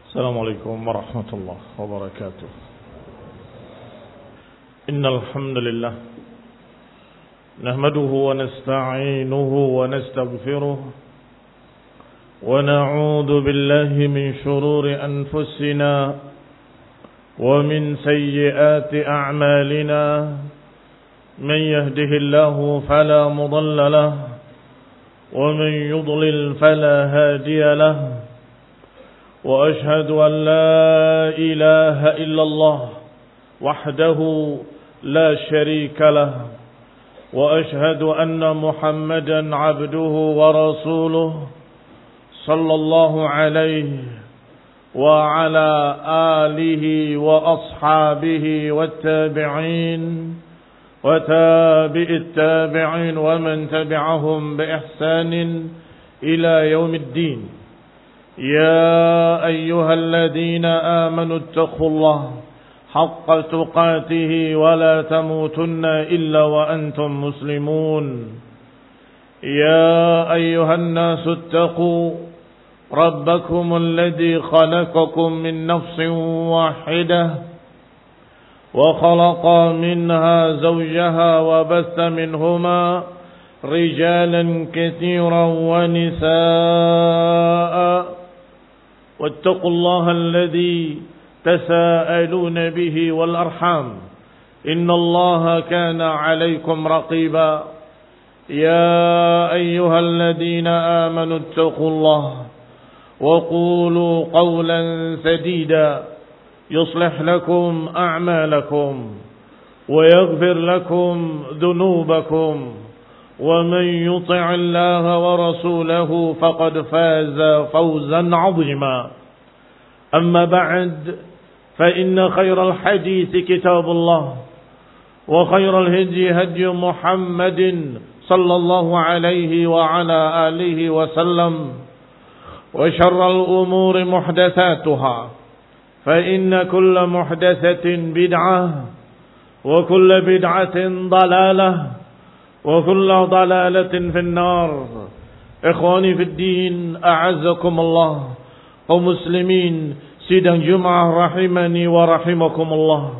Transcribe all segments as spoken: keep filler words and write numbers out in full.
السلام عليكم ورحمة الله وبركاته. إن الحمد لله نحمده ونستعينه ونستغفره ونعوذ بالله من شرور أنفسنا ومن سيئات أعمالنا. من يهده الله فلا مضل له ومن يضلل فلا هادي له. وأشهد أن لا إله إلا الله وحده لا شريك له. وأشهد أن محمدا عبده ورسوله صلى الله عليه وعلى آله وأصحابه والتابعين وتابع التابعين ومن تبعهم بإحسان إلى يوم الدين. يا أيها الذين آمنوا اتقوا الله حق تقاته ولا تموتن إلا وأنتم مسلمون. يا أيها الناس اتقوا ربكم الذي خلقكم من نفس واحدة وخلق منها زوجها وبث منهما رجالا كثيرا ونساء. واتقوا الله الذي تساءلون به والأرحام إن الله كان عليكم رقيبا. يا أيها الذين آمنوا اتقوا الله وقولوا قولا سديدا يصلح لكم أعمالكم ويغفر لكم ذنوبكم. ومن يطع الله ورسوله فقد فاز فوزا عظيما. أما بعد فإن خير الحديث كتاب الله وخير الهدي هدي محمد صلى الله عليه وعلى آله وسلم. وشر الأمور محدثاتها فإن كل محدثة بدعة وكل بدعة ضلالة وكل ضلالة في النار. إخواني في الدين أعزكم الله. kaum muslimin sidang Jumat rahimani wa rahimakumullah.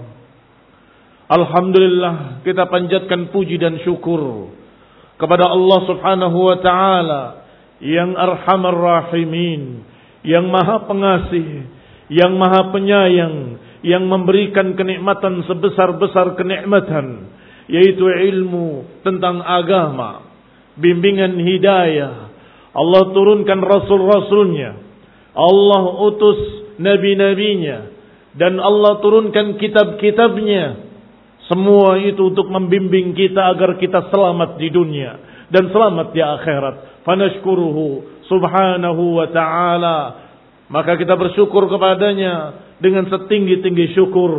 Alhamdulillah, kita panjatkan puji dan syukur kepada Allah Subhanahu wa taala yang Arhamar Rahimin, yang Maha Pengasih, yang Maha Penyayang, yang memberikan kenikmatan sebesar-besar kenikmatan, yaitu ilmu tentang agama, bimbingan hidayah. Allah turunkan rasul-rasulnya, Allah utus nabi-nabinya, dan Allah turunkan kitab-kitabnya. Semua itu untuk membimbing kita agar kita selamat di dunia dan selamat di akhirat. Fanashkuruhu subhanahu wa ta'ala. Maka kita bersyukur kepadanya dengan setinggi-tinggi syukur.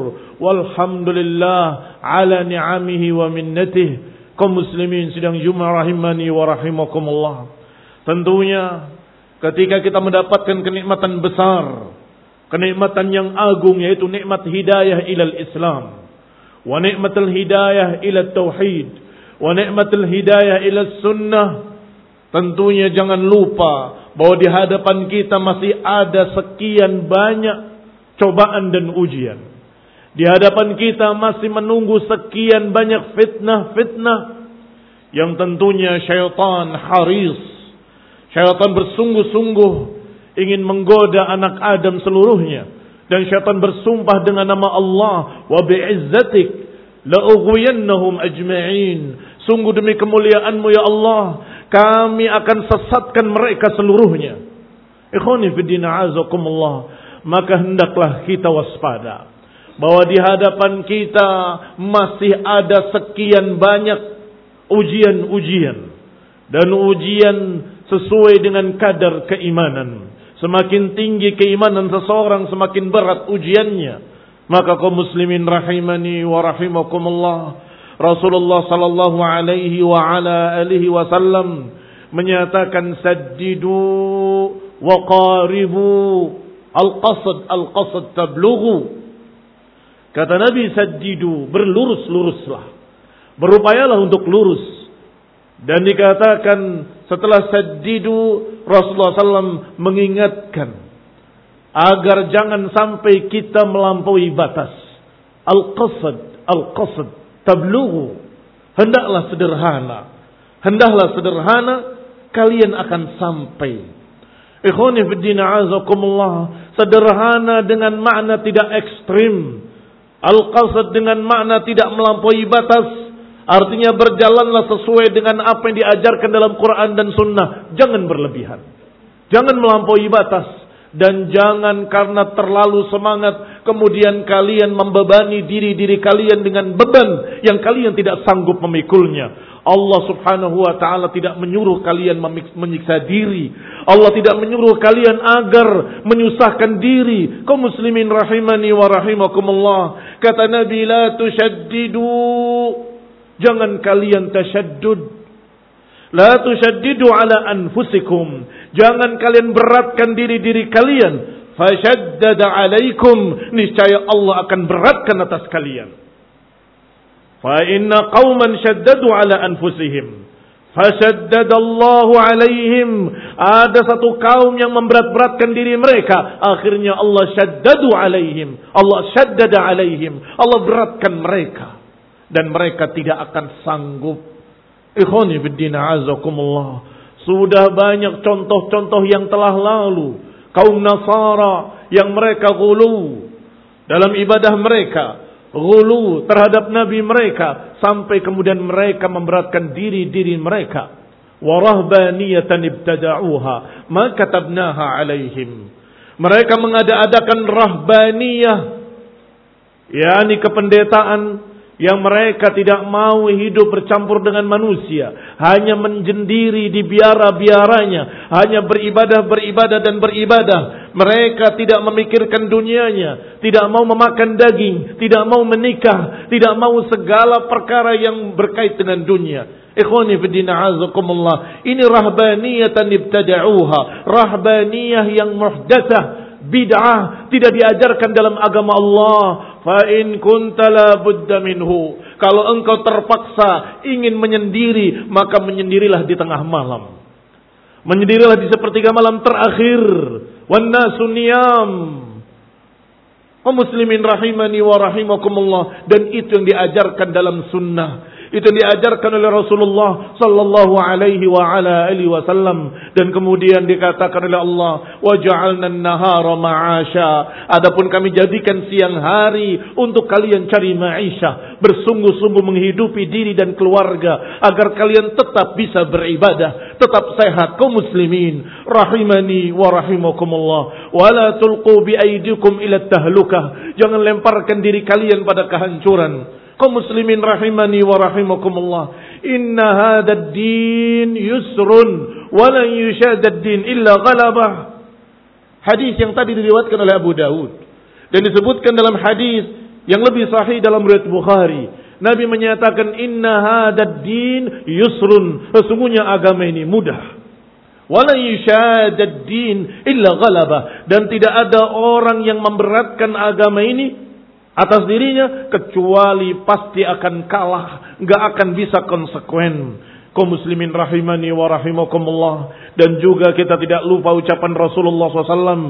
Walhamdulillah ala ni'amihi wa minnatih. Kaum muslimin sidang Jumat rahimani wa rahimakumullah. Tentunya ketika kita mendapatkan kenikmatan besar, kenikmatan yang agung, yaitu nikmat hidayah ilal Islam, wa nikmatul hidayah ila tauhid, wa nikmatul hidayah ila sunnah, tentunya jangan lupa bahwa di hadapan kita masih ada sekian banyak cobaan dan ujian. Di hadapan kita masih menunggu sekian banyak fitnah-fitnah yang tentunya syaitan haris. Syaitan bersungguh-sungguh ingin menggoda anak Adam seluruhnya. Dan syaitan bersumpah dengan nama Allah, wa bi'izzatik la'ughwiyannahum ajma'in. Sungguh demi kemuliaanmu ya Allah, kami akan sesatkan mereka seluruhnya. Ikhwani fiddin a'azakumullah. Maka hendaklah kita waspada bahwa di hadapan kita masih ada sekian banyak ujian-ujian. Dan ujian sesuai dengan kadar keimanan. Semakin tinggi keimanan seseorang, semakin berat ujiannya. Maka kaum muslimin rahimani wa rahimakumullah, Rasulullah sallallahu alaihi wa ala alihi wasallam menyatakan saddidu wa qaribu al-qasad al-qasad tablughu. Kata Nabi, saddidu, berlurus-luruslah, berupayalah untuk lurus. Dan dikatakan setelah saddidu, Rasulullah sallallahu alaihi wasallam mengingatkan agar jangan sampai kita melampaui batas. Al-qasad, al-qasad, tablughu. Hendaklah sederhana. Hendaklah sederhana, kalian akan sampai. Ikhwani fiddin a'azakumullah. Sederhana dengan makna tidak ekstrim. Al-qasad dengan makna tidak melampaui batas. Artinya berjalanlah sesuai dengan apa yang diajarkan dalam Quran dan Sunnah. Jangan berlebihan. Jangan melampaui batas. Dan jangan karena terlalu semangat kemudian kalian membebani diri-diri kalian dengan beban yang kalian tidak sanggup memikulnya. Allah subhanahu wa ta'ala tidak menyuruh kalian menyiksa diri. Allah tidak menyuruh kalian agar menyusahkan diri. Kaum muslimin rahimani wa rahimakumullah. Kata Nabi, la tushaddidu. Jangan kalian tasyaddud. La tushaddidu ala anfusikum. Jangan kalian beratkan diri-diri kalian. Fashaddada alaikum. Niscaya Allah akan beratkan atas kalian. Fa inna qauman shaddadu ala anfusihim. Fashaddada Allahu alaihim. Ada satu kaum yang memberat-beratkan diri mereka. Akhirnya Allah shaddadu alaihim. Allah shaddada alaihim. Allah beratkan mereka. Dan mereka tidak akan sanggup. Ikhwani fiddin a'azakumullah. Sudah banyak contoh-contoh yang telah lalu. Kaum Nasara yang mereka ghulu dalam ibadah mereka. Ghulu terhadap Nabi mereka. Sampai kemudian mereka memberatkan diri-diri mereka. Warahbaniyatan ibtada'uha. Ma katabnaha alaihim. Mereka mengada-adakan rahbaniyah. yakni kependetaan yang mereka tidak mau hidup bercampur dengan manusia, hanya menjendiri di biara-biaranya, hanya beribadah-beribadah dan beribadah. Mereka tidak memikirkan dunianya, tidak mau memakan daging, tidak mau menikah, tidak mau segala perkara yang berkait dengan dunia. Ikhwani fiddin a'azakumullah. Ini rahbaniyatan ibtada'uha, rahbaniyah yang muhdatsah, bid'ah, tidak diajarkan dalam agama Allah. Fa in kunta la budda minhu. Kalau engkau terpaksa ingin menyendiri, maka menyendirilah di tengah malam. Menyendirilah di sepertiga malam terakhir. Wan nasu niyam. Kaum muslimin rahimani wa rahimakumullah. Dan itu yang diajarkan dalam sunnah. Itu diajarkan oleh Rasulullah sallallahu alaihi wa ala alihi wasallam, dan kemudian dikatakan oleh Allah, wa ja'alna an-nahara ma'asha. Adapun kami jadikan siang hari untuk kalian cari ma'isha, bersungguh-sungguh menghidupi diri dan keluarga agar kalian tetap bisa beribadah, tetap sehat. Kaum muslimin rahimani wa rahimakumullah, wa la tulqu bi aydikum ila tahlukah. Jangan lemparkan diri kalian pada kehancuran. Kaum muslimin rahimani wa rahimakumullah. Inna hadha ad-din yusrun wa lan yushadda ad-din illa ghalabah. Hadis yang tadi diriwayatkan oleh Abu Dawud dan disebutkan dalam hadis yang lebih sahih dalam riwayat Bukhari. Nabi menyatakan inna hadha ad-din yusrun. Sesungguhnya agama ini mudah. Wa lan yushadda ad-din illa ghalabah. Dan tidak ada orang yang memberatkan agama ini atas dirinya kecuali pasti akan kalah, enggak akan bisa konsekuen. Kaum muslimin rahimani wa rahimakumullah. Dan juga kita tidak lupa ucapan Rasulullah shallallahu alaihi wasallam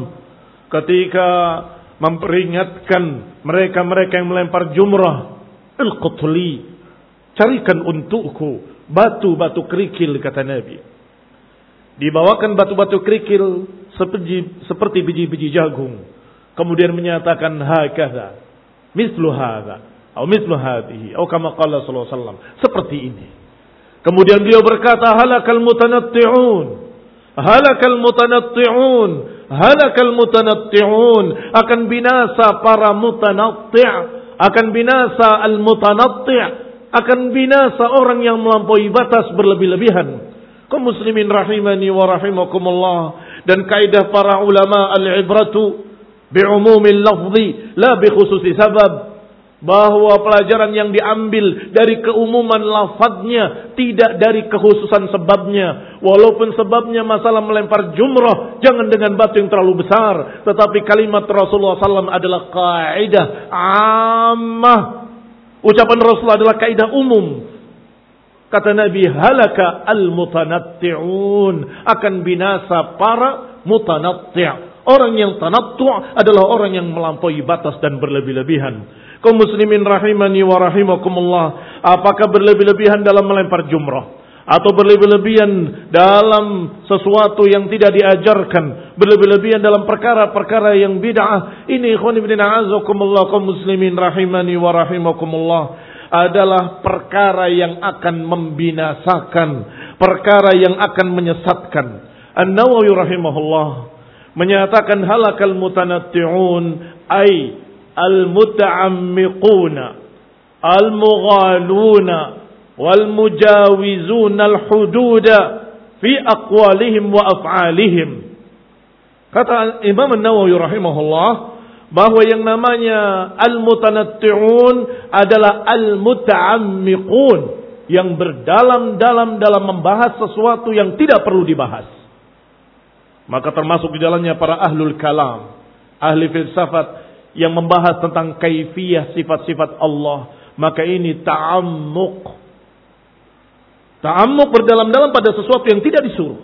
ketika memperingatkan mereka-mereka yang melempar jumrah, al-qutli, carikan untukku batu-batu kerikil, kata Nabi. Dibawakan batu-batu kerikil seperti, seperti biji-biji jagung. Kemudian menyatakan hakadha, mislu hadza atau mislu hadhihi atau kama qala sallallahu alaihi wasallam, seperti ini. Kemudian beliau berkata, halakal mutanatti'un, halakal mutanatti'un, halakal mutanatti'un, akan binasa para mutanatti', akan binasa al-mutanatti', akan binasa orang yang melampaui batas berlebih-lebihan. Kaum muslimin rahimani wa rahimakumullah. Dan kaidah para ulama al-ibratu bi'umumil lafzi la bi khususi sabab, bahwa pelajaran yang diambil dari keumuman lafadznya, tidak dari kekhususan sebabnya. Walaupun sebabnya masalah melempar jumrah, jangan dengan batu yang terlalu besar, tetapi kalimat Rasulullah sallallahu alaihi wasallam adalah kaidah ammah. Ucapan Rasulullah adalah kaidah umum. Kata Nabi, halaka al-mutanatti'un, akan binasa para mutanatti', Orang yang tanattu' adalah orang yang melampaui batas dan berlebih-lebihan. Kaum muslimin rahimani wa rahimakumullah, apakah berlebih-lebihan dalam melempar jumrah atau berlebih-lebihan dalam sesuatu yang tidak diajarkan, berlebih-lebihan dalam perkara-perkara yang bid'ah, ini ikhwan ibn a'azakumullah kaum muslimin rahimani wa rahimakumullah, adalah perkara yang akan membinasakan, perkara yang akan menyesatkan. An-Nawawi rahimahullah menyatakan halakal mutanatti'un ay al-muta'ammiquna al-mughaluna wal-mujawizuna al-hududa fi aqwalihim wa af'alihim. Kata Imam An-Nawawi rahimahullah bahwa yang namanya al-mutanatti'un adalah al-muta'ammiqun, yang berdalam-dalam dalam membahas sesuatu yang tidak perlu dibahas. Maka termasuk di dalamnya para ahlul kalam, ahli filsafat yang membahas tentang kaifiyah sifat-sifat Allah. Maka ini ta'ammuq. Ta'ammuq berdalam-dalam pada sesuatu yang tidak disuruh.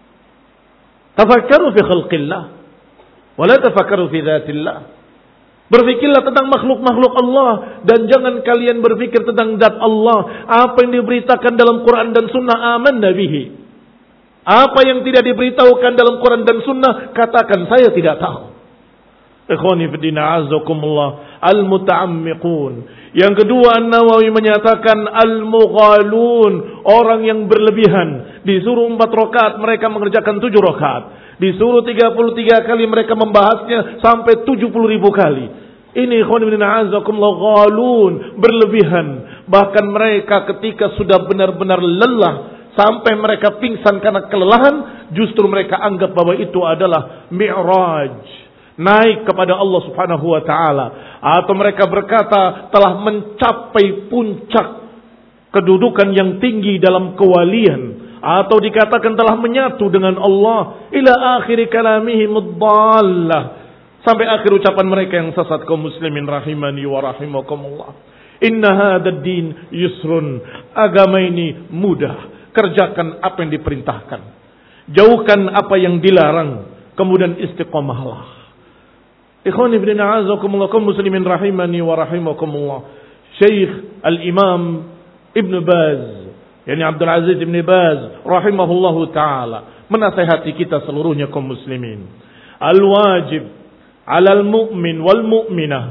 Tafakkaru fi khalqillah wa la tafakkaru fi dzatillah. Berfikirlah tentang makhluk-makhluk Allah dan jangan kalian berfikir tentang zat Allah. Apa yang diberitakan dalam Quran dan Sunnah, amanna bihi. Apa yang tidak diberitahukan dalam Quran dan Sunnah, katakan saya tidak tahu. Ikhwani fiddina azakumullah, al-muta'ammiqun. Yang kedua, An-Nawawi menyatakan al-mughalun, orang yang berlebihan. Disuruh empat rakaat, mereka mengerjakan tujuh rakaat. Disuruh tiga puluh tiga kali, mereka membahasnya sampai tujuh puluh ribu kali. Ini ikhwan ibn a'azakumullah ghalun, berlebihan. Bahkan mereka ketika sudah benar-benar lelah, sampai mereka pingsan karena kelelahan, justru mereka anggap bahwa itu adalah mi'raj, naik kepada Allah subhanahu wa ta'ala. Atau mereka berkata telah mencapai puncak kedudukan yang tinggi dalam kewalian. Atau dikatakan telah menyatu dengan Allah. Ila akhiri kalamihim ad-dallah, sampai akhir ucapan mereka yang sesat. Kaum muslimin rahimani wa rahimakumullah, inna hadad din yusrun, agama ini mudah. Kerjakan apa yang diperintahkan, jauhkan apa yang dilarang, kemudian istiqomahlah. Ikhwan ibn a'azakumullah kaum muslimin rahimani wa rahimakumullah, Syekh Al-Imam Ibn Baz, yani Abdul Aziz Ibn Baz rahimahullahu taala, menasihati kita seluruhnya kaum muslimin. Al-wajib 'alal mu'min wal mu'minah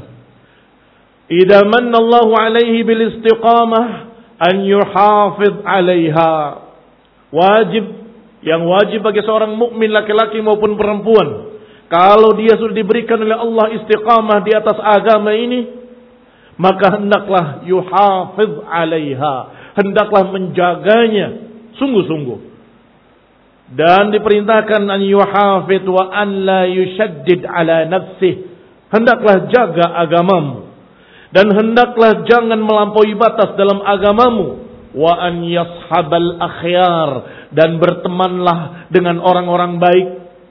idza manna Allahu 'alaihi bil istiqamah an yuhafidh 'alaiha. Wajib, yang wajib bagi seorang mukmin laki-laki maupun perempuan, kalau dia sudah diberikan oleh Allah istiqamah di atas agama ini, maka hendaklah yuhafidh 'alaiha, hendaklah menjaganya sungguh-sungguh. Dan diperintahkan an yuhafidh wa an la yushaddid 'ala nafsih, hendaklah jaga agamamu dan hendaklah jangan melampaui batas dalam agamamu. Wa an yashabal akhyar, dan bertemanlah dengan orang-orang baik,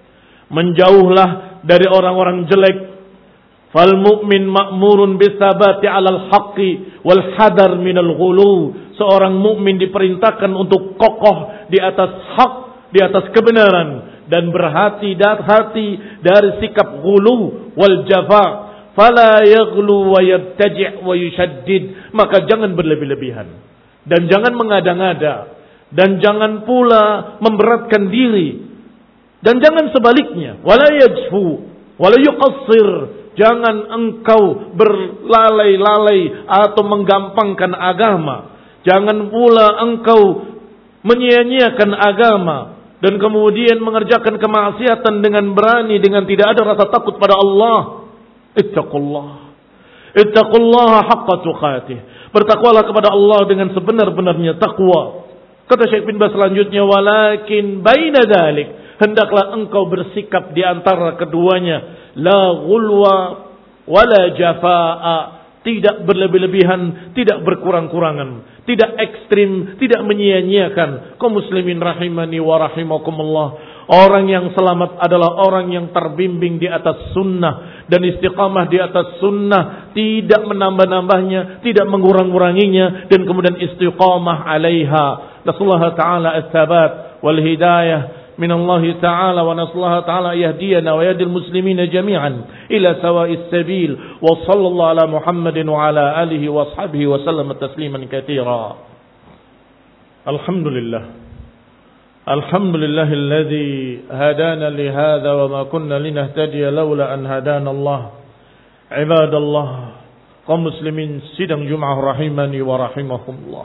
menjauhlah dari orang-orang jelek. Fal mu'min ma'murun bisabati 'alal haqqi wal hadar minal ghulu. Seorang mukmin diperintahkan untuk kokoh di atas hak, di atas kebenaran, dan berhati-hati dari sikap ghulu wal jafa. Fala yaghlu wa yabtaji' wa yushaddid, maka jangan berlebih-lebihan dan jangan mengada-ngada dan jangan pula memberatkan diri dan jangan sebaliknya. Wala yajfu wala yuqassir, jangan engkau berlalai-lalai atau menggampangkan agama, jangan pula engkau menyia-nyiakan agama dan kemudian mengerjakan kemaksiatan dengan berani, dengan tidak ada rasa takut pada Allah. Ittaqullah, ittaqullaha haqqa tuqatih, bertakwalah kepada Allah dengan sebenar-benarnya takwa. Kata Syekh bin Baz selanjutnya, walakin baina dzalik, hendaklah engkau bersikap di antara keduanya, la ghulwa wala jafaa, tidak berlebih-lebihan, tidak berkurang-kurangan, tidak ekstrim, tidak menyia-nyiakan. Kaum muslimin rahimani wa rahimakumullah, orang yang selamat adalah orang yang terbimbing di atas sunnah dan istiqamah di atas sunnah, tidak menambah-nambahnya, tidak mengurang-kuranginya, dan kemudian istiqamah alaiha. Nasallahu ta'ala as-sabat wal hidayah من الله تعالى ونسأل الله تعالى يهدينا ويهدي المسلمين جميعا إلى سواء السبيل وصلى الله على محمد وعلى آله وأصحابه وسلم تسليما كثيرا. الحمد لله الحمد لله الذي هدانا لهذا وما كنا لنهتدي لولا أن هدانا الله. عباد الله kaum muslimin sidang Jumat rahimani wa rahimakumullah.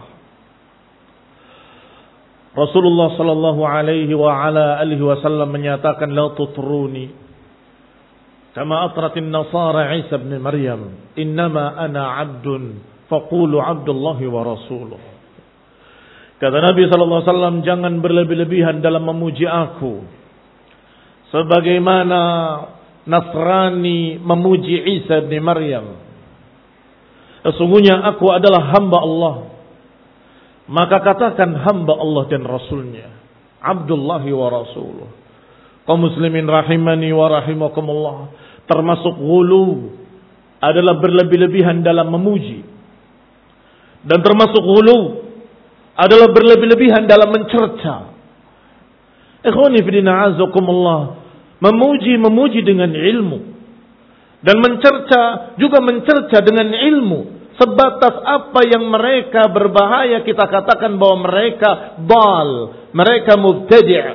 Rasulullah sallallahu alaihi wa ala alihi wasallam menyatakan la tutruni kama atratin nasara Isa bin Maryam innama ana 'abdun faqulu 'abdullahi wa rasuluh. Kata Nabi sallallahu alaihi wasallam, jangan berlebih-lebihan dalam memuji aku sebagaimana Nasrani memuji Isa bin Maryam. Sesungguhnya aku adalah hamba Allah. Maka katakan hamba Allah dan Rasulnya. Abdullahi wa Rasuluh. Kaum muslimin rahimani wa rahimakumullah. Termasuk ghulu adalah berlebih-lebihan dalam memuji. Dan termasuk ghulu adalah berlebih-lebihan dalam mencerca. Ikhwani fidina azakumullah. Memuji-memuji dengan ilmu. Dan mencerca juga mencerca dengan ilmu. Sebatas apa yang mereka berbahaya kita katakan bahwa mereka dal, mereka mubtadi'.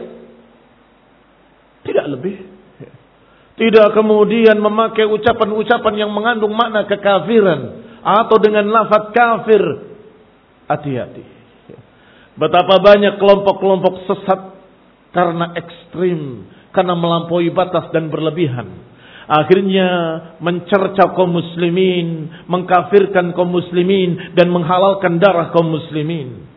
Tidak lebih. Tidak kemudian memakai ucapan-ucapan yang mengandung makna kekafiran atau dengan lafaz kafir. Hati-hati. Betapa banyak kelompok-kelompok sesat karena ekstrim, karena melampaui batas dan berlebihan. Akhirnya mencerca kaum muslimin, mengkafirkan kaum muslimin, dan menghalalkan darah kaum muslimin.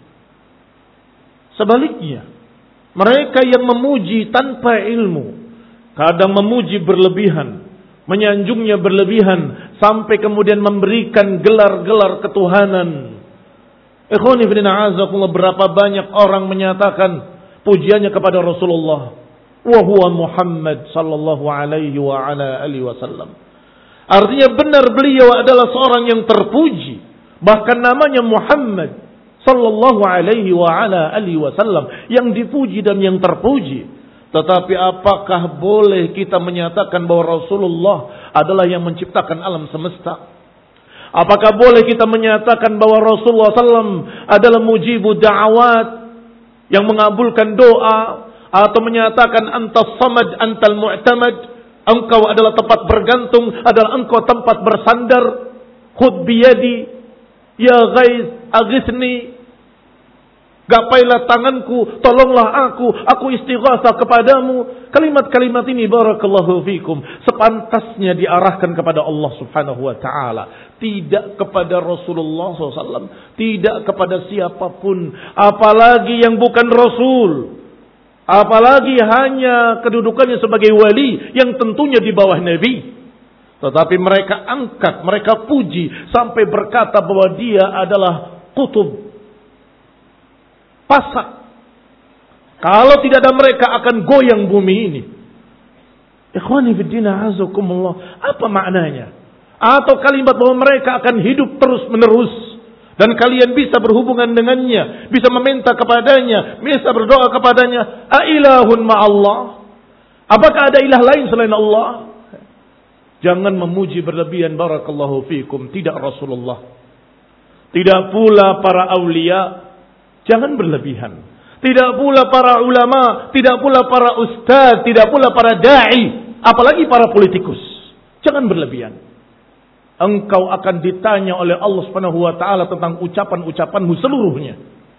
Sebaliknya, mereka yang memuji tanpa ilmu, kadang memuji berlebihan, menyanjungnya berlebihan, sampai kemudian memberikan gelar-gelar ketuhanan. Ikhwani fillah azakumullah, berapa banyak orang menyatakan pujiannya kepada Rasulullah. Wa huwa Muhammad sallallahu alaihi wa ala alihi wasallam. Artinya benar beliau adalah seorang yang terpuji. Bahkan namanya Muhammad sallallahu alaihi wa ala alihi wasallam, yang dipuji dan yang terpuji. Tetapi apakah boleh kita menyatakan bahwa Rasulullah adalah yang menciptakan alam semesta? Apakah boleh kita menyatakan bahwa Rasulullah sallallahu alaihi wasallam adalah mujibu da'awat, yang mengabulkan doa? Atau menyatakan antas samad antal mu'tamad, engkau adalah tempat bergantung, adalah engkau tempat bersandar. Khud biyadi ya ghaiz aghithni, gapailah tanganku, tolonglah aku, aku istighatsah kepadamu. Kalimat-kalimat ini barakallahu fikum sepantasnya diarahkan kepada Allah subhanahu wa ta'ala, tidak kepada Rasulullah shallallahu alaihi wasallam, tidak kepada siapapun, apalagi yang bukan Rasul. Apalagi hanya kedudukannya sebagai wali yang tentunya di bawah Nabi. Tetapi mereka angkat, mereka puji sampai berkata bahwa dia adalah kutub, pasak. Kalau tidak ada mereka akan goyang bumi ini. Ikhwani fiddina azakumullah, apa maknanya? Atau kalimat bahwa mereka akan hidup terus menerus dan kalian bisa berhubungan dengannya, bisa meminta kepadanya, bisa berdoa kepadanya. Ailahun ma'allah, apakah ada ilah lain selain Allah? Jangan memuji berlebihan barakallahu fikum. Tidak Rasulullah, tidak pula para aulia. Jangan berlebihan. Tidak pula para ulama, tidak pula para ustaz, tidak pula para da'i, apalagi para politikus. Jangan berlebihan. Engkau akan ditanya oleh Allah Subhanahu wa taala tentang ucapan-ucapanmu seluruhnya.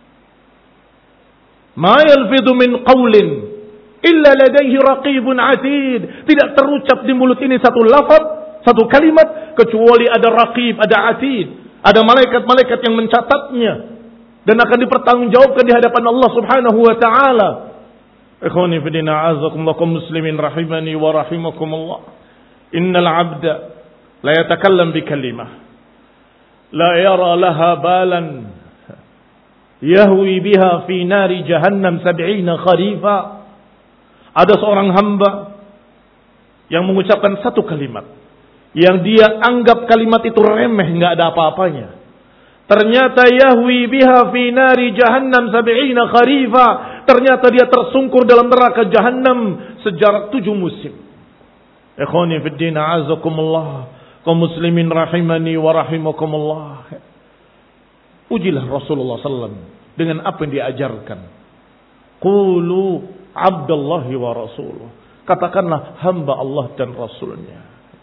Ma yalfidhu min qaulin illa ladaihi raqibun atid. Tidak terucap di mulut ini satu lafaz, satu kalimat, kecuali ada raqib, ada atid, ada malaikat-malaikat yang mencatatnya dan akan dipertanggungjawabkan di hadapan Allah Subhanahu wa taala. Ikhwani fi din a'azakumullah muslimin rahimani wa rahimakumullah. Innal 'abda la yatakallam bi kalimah la yara laha balan yahwi biha fi nari jahannam sab'ina kharifa. Ada seorang hamba yang mengucapkan satu kalimat yang dia anggap kalimat itu remeh, enggak ada apa-apanya. Ternyata yahwi biha fi nari jahannam sab'ina kharifa, ternyata dia tersungkur dalam neraka jahanam sejarak tujuh musim. Ikhwani fid din, a'azakumullah, kaum muslimin rahimani wa rahimakumullah. Ujilah Rasulullah sallallahu alaihi wasallam dengan apa yang diajarkan. Qulu abdallahi wa rasuluh. Katakanlah hamba Allah dan Rasulnya.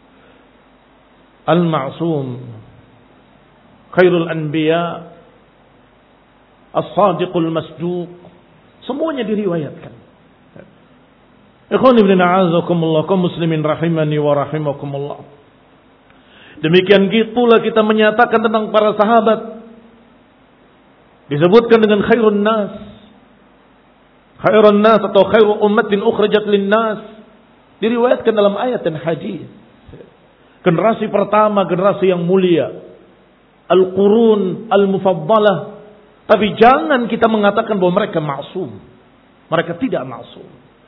Al-ma'sum, khairul anbiya, as-sadiqul masduq. Semuanya diriwayatkan. Ikhwan ibn a'azakumullah, kaum muslimin rahimani wa rahimakumullah. Demikian pula kita menyatakan tentang para sahabat. Disebutkan dengan khairun nas. Khairun nas atau khairu ummatin ukhrijat lin nas. Diriwayatkan dalam ayat dan hadis. Generasi pertama, generasi yang mulia. Al-qurun al-mufaddalah. Tapi jangan kita mengatakan bahwa mereka maksum. Mereka tidak maksum.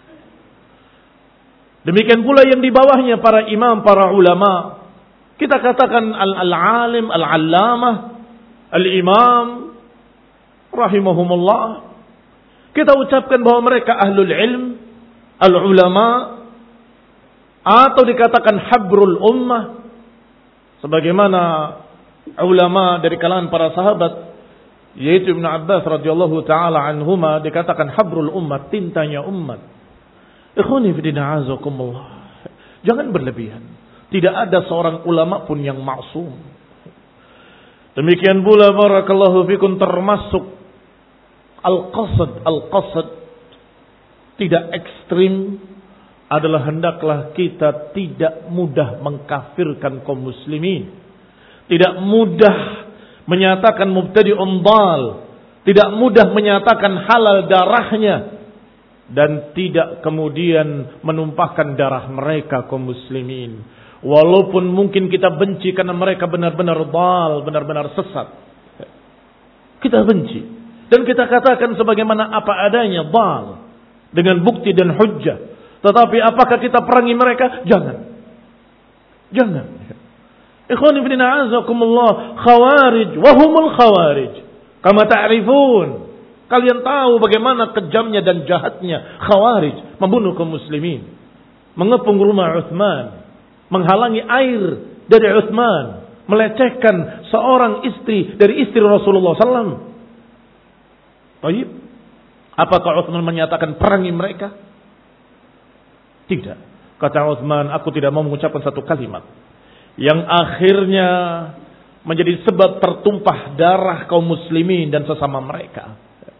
Demikian pula yang di bawahnya para imam, para ulama. Kita katakan al-alim, al-allamah, al-imam, rahimahumullah. Kita ucapkan bahwa mereka ahlul ilm, al-ulama, atau dikatakan habrul ummah. Sebagaimana ulama dari kalangan para sahabat, yaitu Ibnu Abbas radhiyallahu taala anhuma, dikatakan habrul ummah, tintanya umat. Ikhwani fi din, a'azakumullah. Jangan berlebihan. Tidak ada seorang ulama pun yang maksum. Demikian pula barakallahu fikum termasuk al-qasad, al-qasad tidak ekstrim adalah hendaklah kita tidak mudah mengkafirkan kaum muslimin. Tidak mudah menyatakan mubtadi'un dhal, tidak mudah menyatakan halal darahnya, dan tidak kemudian menumpahkan darah mereka kaum muslimin. Walaupun mungkin kita benci karena mereka benar-benar dhal, benar-benar sesat. Kita benci dan kita katakan sebagaimana apa adanya, dhal, dengan bukti dan hujjah. Tetapi apakah kita perangi mereka? Jangan. Jangan. Ikhwan ibn a'azakumullah, khawarij wahumul khawarij kama ta'rifun. Kalian tahu bagaimana kejamnya dan jahatnya khawarij, membunuh kaum muslimin, mengepung rumah Utsman, menghalangi air dari Utsman, melecehkan seorang istri dari istri Rasulullah sallallahu alaihi wasallam. Baik. Apakah Utsman menyatakan perangi mereka? Tidak. Kata Utsman, aku tidak mau mengucapkan satu kalimat yang akhirnya menjadi sebab tertumpah darah kaum muslimin dan sesama mereka.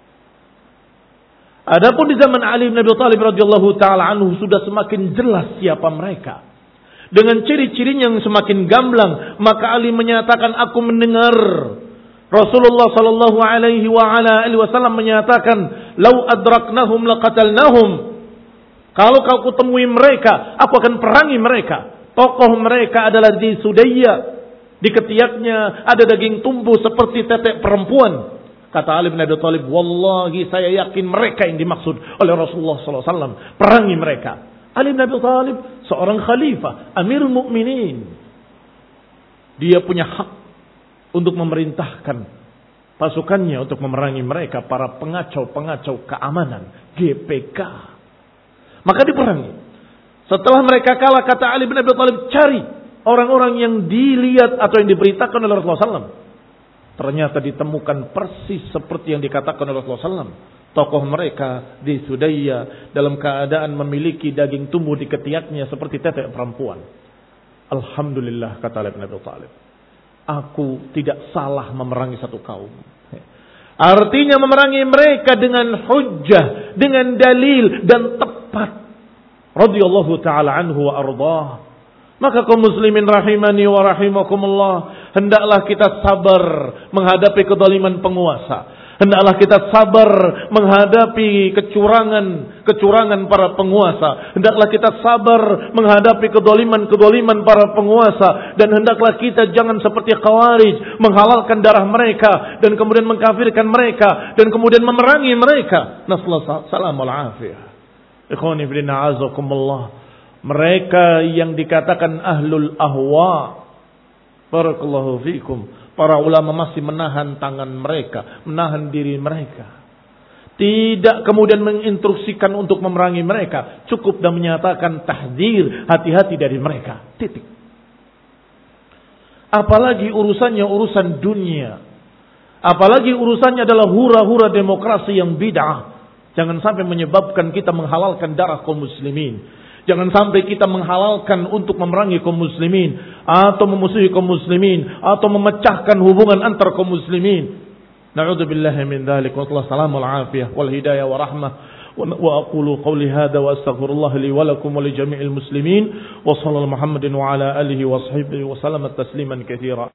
Adapun di zaman Ali bin Abi Thalib radhiyallahu taala anhu sudah semakin jelas siapa mereka. Dengan ciri-cirinya yang semakin gamblang, maka Ali menyatakan, aku mendengar Rasulullah sallallahu alaihi wa ala alihi wasallam menyatakan, "Lau adraknahum laqatalnahum." Kalau kau kutemui mereka, aku akan perangi mereka. Tokoh mereka adalah di Sudayya. Di ketiaknya ada daging tumbuh seperti tetek perempuan. Kata Ali bin Abi Thalib, wallahi saya yakin mereka yang dimaksud oleh Rasulullah sallallahu alaihi wasallam. Perangi mereka. Ali bin Abi Thalib seorang khalifah, Amirul Mukminin. Dia punya hak untuk memerintahkan pasukannya untuk memerangi mereka, para pengacau-pengacau keamanan, G P K. Maka diperangi. Setelah mereka kalah, kata Ali bin Abi Thalib, cari orang-orang yang dilihat atau yang diberitakan oleh Rasulullah sallallahu alaihi wasallam. Ternyata ditemukan persis seperti yang dikatakan oleh Rasulullah sallallahu alaihi wasallam. Tokoh mereka di Sudayya dalam keadaan memiliki daging tumbuh di ketiaknya seperti tetek perempuan. Alhamdulillah, kata Ali bin Abi Thalib, aku tidak salah memerangi satu kaum. Artinya memerangi mereka dengan hujjah, dengan dalil dan tepat. Radhiyallahu ta'ala anhu wa ardah. Maka kaum muslimin rahimani wa rahimakumullah, hendaklah kita sabar menghadapi kezaliman penguasa. Hendaklah kita sabar menghadapi kecurangan-kecurangan para penguasa. Hendaklah kita sabar menghadapi kezaliman-kezaliman para penguasa. Dan hendaklah kita jangan seperti Khawarij, menghalalkan darah mereka dan kemudian mengkafirkan mereka dan kemudian memerangi mereka. Nasallahu salamul afiyah. Ikhwani fillah azakumullah. Mereka yang dikatakan ahlul ahwa, barakallahu fikum, para ulama masih menahan tangan mereka, menahan diri mereka. Tidak kemudian menginstruksikan untuk memerangi mereka. Cukup dan menyatakan tahdzir, hati-hati dari mereka. Titik. Apalagi urusannya urusan dunia. Apalagi urusannya adalah hura-hura demokrasi yang bid'ah. Jangan sampai menyebabkan kita menghalalkan darah kaum muslimin. Jangan sampai kita menghalalkan untuk memerangi kaum muslimin. Atau memusuhi kaum muslimin. Atau memecahkan hubungan antar kaum muslimin. Na'udzubillahi min dzalik. Wa sallallahu al-afiyah wal hidayah wa rahmah. Wa aqulu qawli hadha wa astaghfirullah li wa lakum wa li jami'il muslimin. Wa sallallahu Muhammadin wa ala alihi wa sahbihi wa sallama tasliman katsira.